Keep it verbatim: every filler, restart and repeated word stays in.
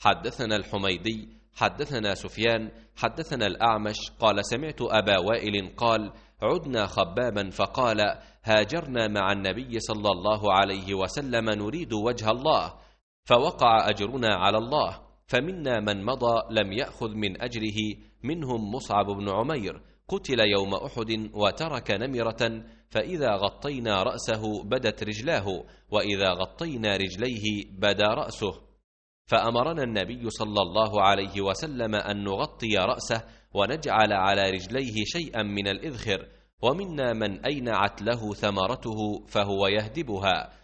حدثنا الحميدي حدثنا سفيان حدثنا الأعمش قال سمعت أبا وائل قال عدنا خبابا فقال هاجرنا مع النبي صلى الله عليه وسلم نريد وجه الله فوقع أجرنا على الله، فمنا من مضى لم يأخذ من أجره، منهم مصعب بن عمير قتل يوم أحد وترك نمرة، فإذا غطينا رأسه بدت رجلاه، وإذا غطينا رجليه بدا رأسه، فأمرنا النبي صلى الله عليه وسلم أن نغطي رأسه ونجعل على رجليه شيئا من الإذخر، ومنا من أينعت له ثمرته فهو يهدبها،